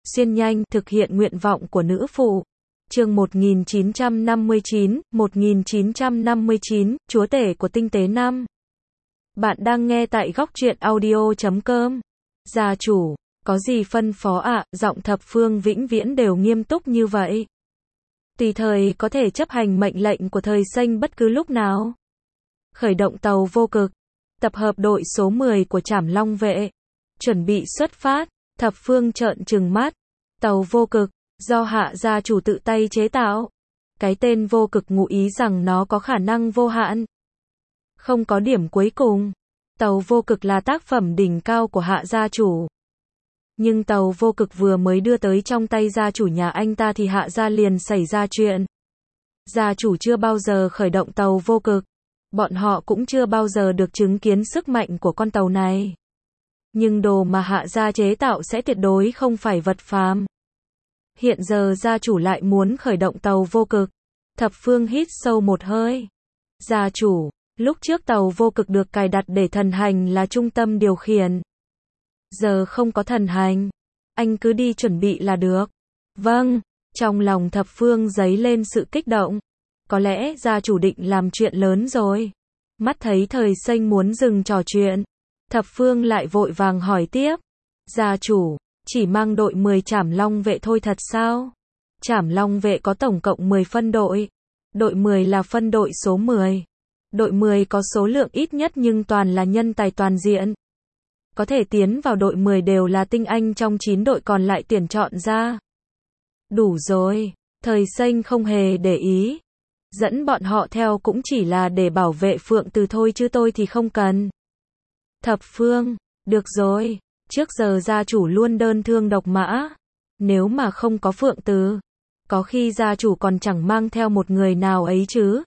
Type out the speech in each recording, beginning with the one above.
xuyên nhanh, thực hiện nguyện vọng của nữ phụ. Chương 1959, Chúa tể của tinh tế 5. Bạn đang nghe tại góc truyện audio.com. Gia chủ, có gì phân phó ạ? Giọng Thập Phương vĩnh viễn đều nghiêm túc như vậy. Tùy thời có thể chấp hành mệnh lệnh của thời Xanh bất cứ lúc nào. Khởi động tàu vô cực. Tập hợp đội số 10 của Trảm Long vệ. Chuẩn bị xuất phát. Thập Phương trợn trừng mắt. Tàu vô cực, do Hạ gia chủ tự tay chế tạo. Cái tên vô cực ngụ ý rằng nó có khả năng vô hạn. Không có điểm cuối cùng. Tàu vô cực là tác phẩm đỉnh cao của Hạ gia chủ. Nhưng tàu vô cực vừa mới đưa tới trong tay gia chủ nhà anh ta thì Hạ gia liền xảy ra chuyện. Gia chủ chưa bao giờ khởi động tàu vô cực. Bọn họ cũng chưa bao giờ được chứng kiến sức mạnh của con tàu này. Nhưng đồ mà Hạ gia chế tạo sẽ tuyệt đối không phải vật phàm. Hiện giờ gia chủ lại muốn khởi động tàu vô cực. Thập Phương hít sâu một hơi. Gia chủ, lúc trước tàu vô cực được cài đặt để thần hành là trung tâm điều khiển. Giờ không có thần hành. Anh cứ đi chuẩn bị là được. Vâng, trong lòng Thập Phương dấy lên sự kích động. Có lẽ gia chủ định làm chuyện lớn rồi. Mắt thấy thời Xanh muốn dừng trò chuyện. Thập Phương lại vội vàng hỏi tiếp. Gia chủ, chỉ mang đội 10 Trảm Long vệ thôi thật sao? Trảm Long vệ có tổng cộng 10 phân đội. Đội 10 là phân đội số 10. Đội 10 có số lượng ít nhất nhưng toàn là nhân tài toàn diện. Có thể tiến vào đội 10 đều là tinh anh trong 9 đội còn lại tuyển chọn ra. Đủ rồi, thời Xanh không hề để ý. Dẫn bọn họ theo cũng chỉ là để bảo vệ Phượng Từ thôi chứ tôi thì không cần. Thập Phương, được rồi, trước giờ gia chủ luôn đơn thương độc mã. Nếu mà không có Phượng Từ, có khi gia chủ còn chẳng mang theo một người nào ấy chứ.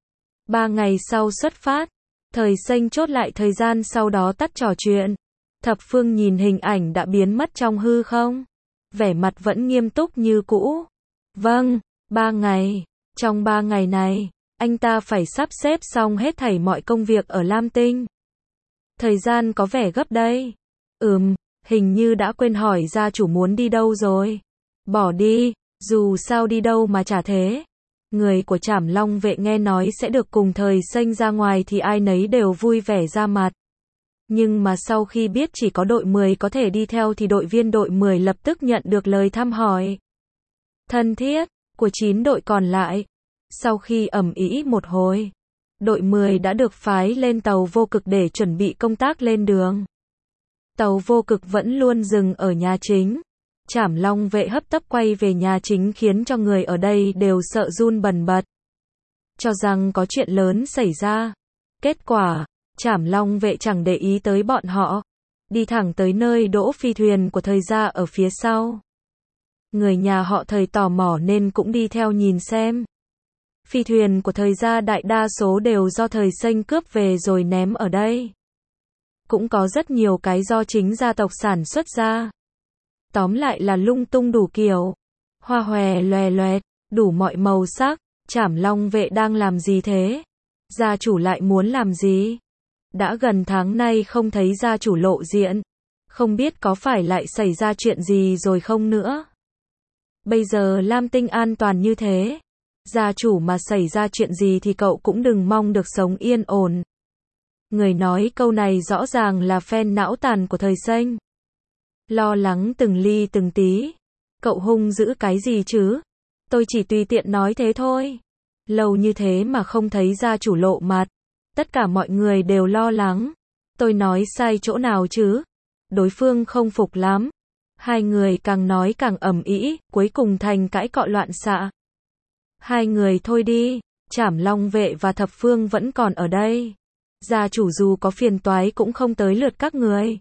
3 ngày sau xuất phát, thời Xanh chốt lại thời gian sau đó tắt trò chuyện. Thập Phương nhìn hình ảnh đã biến mất trong hư không. Vẻ mặt vẫn nghiêm túc như cũ. Vâng, 3 ngày. Trong 3 ngày này, anh ta phải sắp xếp xong hết thảy mọi công việc ở Lam Tinh. Thời gian có vẻ gấp đây. Hình như đã quên hỏi gia chủ muốn đi đâu rồi. Bỏ đi, dù sao đi đâu mà chả thế. Người của Trảm Long vệ nghe nói sẽ được cùng thời Xanh ra ngoài thì ai nấy đều vui vẻ ra mặt. Nhưng mà sau khi biết chỉ có đội 10 có thể đi theo thì đội viên đội 10 lập tức nhận được lời thăm hỏi thân thiết của 9 đội còn lại. Sau khi ầm ĩ một hồi, đội 10 đã được phái lên tàu vô cực để chuẩn bị công tác lên đường. Tàu vô cực vẫn luôn dừng ở nhà chính. Trảm Long vệ hấp tấp quay về nhà chính khiến cho người ở đây đều sợ run bần bật. Cho rằng có chuyện lớn xảy ra. Kết quả, Trảm Long vệ chẳng để ý tới bọn họ. Đi thẳng tới nơi đỗ phi thuyền của thời gia ở phía sau. Người nhà họ thời tò mò nên cũng đi theo nhìn xem. Phi thuyền của thời gia đại đa số đều do thời Xanh cướp về rồi ném ở đây. Cũng có rất nhiều cái do chính gia tộc sản xuất ra. Tóm lại là lung tung đủ kiểu. Hoa hòe loè loẹt, đủ mọi màu sắc. Trảm Long vệ đang làm gì thế? Gia chủ lại muốn làm gì? Đã gần tháng nay không thấy gia chủ lộ diện. Không biết có phải lại xảy ra chuyện gì rồi không nữa. Bây giờ Lam Tinh an toàn như thế. Gia chủ mà xảy ra chuyện gì thì cậu cũng đừng mong được sống yên ổn. Người nói câu này rõ ràng là fan não tàn của thời Xanh. Lo lắng từng ly từng tí. Cậu hung dữ cái gì chứ? Tôi chỉ tùy tiện nói thế thôi. Lâu như thế mà không thấy gia chủ lộ mặt. Tất cả mọi người đều lo lắng. Tôi nói sai chỗ nào chứ? Đối phương không phục lắm. Hai người càng nói càng ầm ĩ, cuối cùng thành cãi cọ loạn xạ. Hai người thôi đi, Trảm Long vệ và Thập Phương vẫn còn ở đây. Gia chủ dù có phiền toái cũng không tới lượt các người.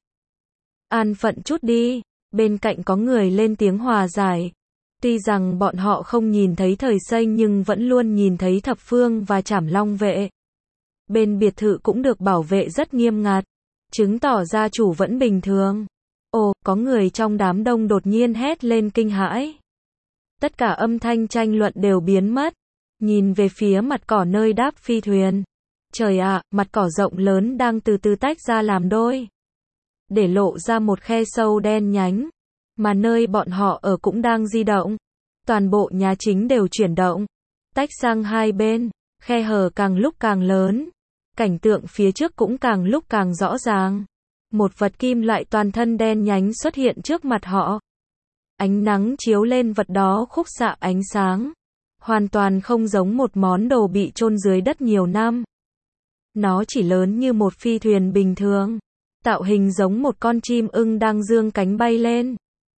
An phận chút đi, bên cạnh có người lên tiếng hòa giải. Tuy rằng bọn họ không nhìn thấy thời Xanh nhưng vẫn luôn nhìn thấy Thập Phương và Trảm Long vệ. Bên biệt thự cũng được bảo vệ rất nghiêm ngặt, chứng tỏ gia chủ vẫn bình thường. Ồ, có người trong đám đông đột nhiên hét lên kinh hãi. Tất cả âm thanh tranh luận đều biến mất. Nhìn về phía mặt cỏ nơi đáp phi thuyền. Trời ạ, mặt cỏ rộng lớn đang từ từ tách ra làm đôi. Để lộ ra một khe sâu đen nhánh. mà nơi bọn họ ở cũng đang di động. Toàn bộ nhà chính đều chuyển động, tách sang hai bên, khe hở càng lúc càng lớn. Cảnh tượng phía trước cũng càng lúc càng rõ ràng. Một vật kim loại toàn thân đen nhánh xuất hiện trước mặt họ. Ánh nắng chiếu lên vật đó khúc xạ ánh sáng. Hoàn toàn không giống một món đồ bị chôn dưới đất nhiều năm. Nó chỉ lớn như một phi thuyền bình thường. Tạo hình giống một con chim ưng đang dương cánh bay lên.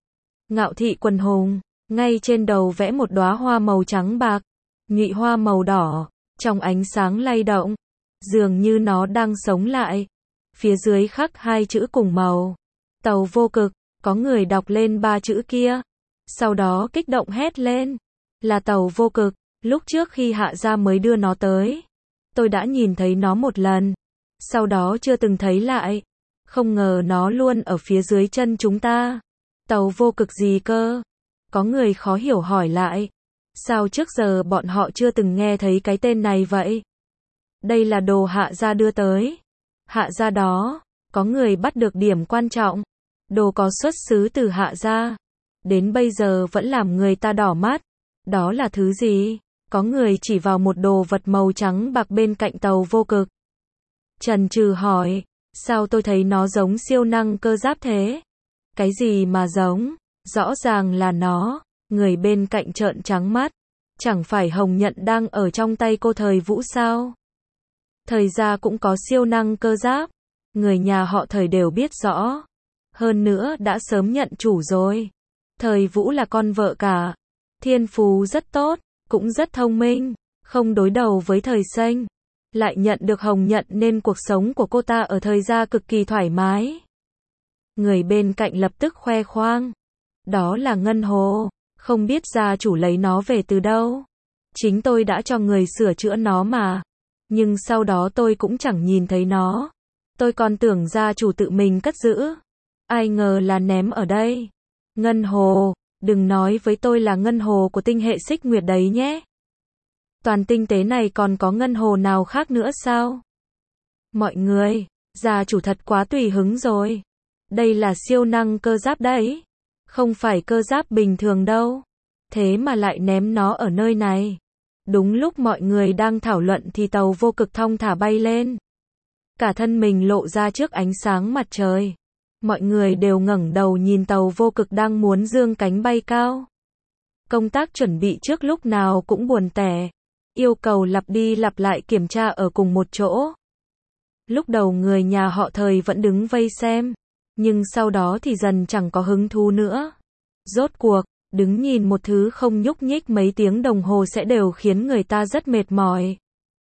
Ngạo thị quần hùng, ngay trên đầu vẽ một đóa hoa màu trắng bạc, nhụy hoa màu đỏ, trong ánh sáng lay động, dường như nó đang sống lại. Phía dưới khắc hai chữ cùng màu. Tàu vô cực, có người đọc lên ba chữ kia. Sau đó kích động hét lên. Là tàu vô cực, lúc trước khi Hạ gia mới đưa nó tới. Tôi đã nhìn thấy nó một lần. Sau đó chưa từng thấy lại. Không ngờ nó luôn ở phía dưới chân chúng ta. Tàu vô cực gì cơ? Có người khó hiểu hỏi lại. Sao trước giờ bọn họ chưa từng nghe thấy cái tên này vậy? Đây là đồ Hạ gia đưa tới. Hạ gia đó, có người bắt được điểm quan trọng. Đồ có xuất xứ từ Hạ gia. Đến bây giờ vẫn làm người ta đỏ mắt. Đó là thứ gì? Có người chỉ vào một đồ vật màu trắng bạc bên cạnh tàu vô cực. Trần Trừ hỏi, sao tôi thấy nó giống siêu năng cơ giáp thế? Cái gì mà giống? Rõ ràng là nó. Người bên cạnh trợn trắng mắt. Chẳng phải Hồng Nhận đang ở trong tay cô Thời Vũ sao? Thời gia cũng có siêu năng cơ giáp. Người nhà họ Thời đều biết rõ. Hơn nữa đã sớm nhận chủ rồi. Thời Vũ là con vợ cả. Thiên phú rất tốt, cũng rất thông minh. Không đối đầu với Thời Xanh. Lại nhận được Hồng Nhận nên cuộc sống của cô ta ở Thời gia cực kỳ thoải mái. Người bên cạnh lập tức khoe khoang. Đó là ngân hồ. Không biết gia chủ lấy nó về từ đâu. Chính tôi đã cho người sửa chữa nó mà. Nhưng sau đó tôi cũng chẳng nhìn thấy nó. Tôi còn tưởng gia chủ tự mình cất giữ. Ai ngờ là ném ở đây. Ngân hồ, đừng nói với tôi là ngân hồ của tinh hệ Xích Nguyệt đấy nhé. Toàn tinh tế này còn có ngân hồ nào khác nữa sao? Mọi người, gia chủ thật quá tùy hứng rồi. Đây là siêu năng cơ giáp đấy. Không phải cơ giáp bình thường đâu. Thế mà lại ném nó ở nơi này. Đúng lúc mọi người đang thảo luận thì tàu vô cực thong thả bay lên. Cả thân mình lộ ra trước ánh sáng mặt trời. Mọi người đều ngẩng đầu nhìn tàu vô cực đang muốn dương cánh bay cao. Công tác chuẩn bị trước lúc nào cũng buồn tẻ. Yêu cầu lặp đi lặp lại kiểm tra ở cùng một chỗ. Lúc đầu người nhà họ Thời vẫn đứng vây xem. Nhưng sau đó thì dần chẳng có hứng thú nữa. Rốt cuộc, đứng nhìn một thứ không nhúc nhích mấy tiếng đồng hồ sẽ đều khiến người ta rất mệt mỏi.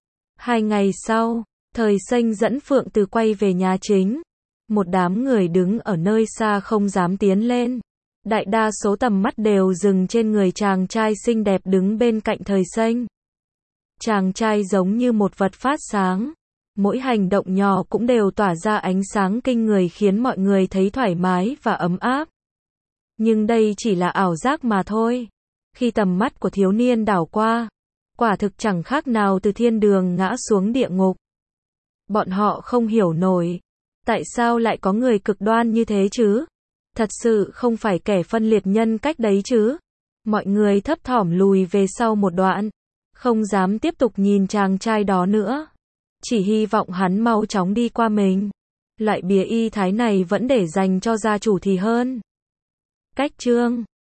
2 ngày sau, Thời Xanh dẫn Phượng Từ quay về nhà chính. Một đám người đứng ở nơi xa không dám tiến lên. Đại đa số tầm mắt đều dừng trên người chàng trai xinh đẹp đứng bên cạnh Thời Xanh. Chàng trai giống như một vật phát sáng. Mỗi hành động nhỏ cũng đều tỏa ra ánh sáng kinh người khiến mọi người thấy thoải mái và ấm áp. Nhưng đây chỉ là ảo giác mà thôi. Khi tầm mắt của thiếu niên đảo qua, quả thực chẳng khác nào từ thiên đường ngã xuống địa ngục. Bọn họ không hiểu nổi. Tại sao lại có người cực đoan như thế chứ? Thật sự không phải kẻ phân liệt nhân cách đấy chứ? Mọi người thấp thỏm lùi về sau một đoạn. Không dám tiếp tục nhìn chàng trai đó nữa. Chỉ hy vọng hắn mau chóng đi qua mình. Loại bìa y thái này vẫn để dành cho gia chủ thì hơn. Cách chương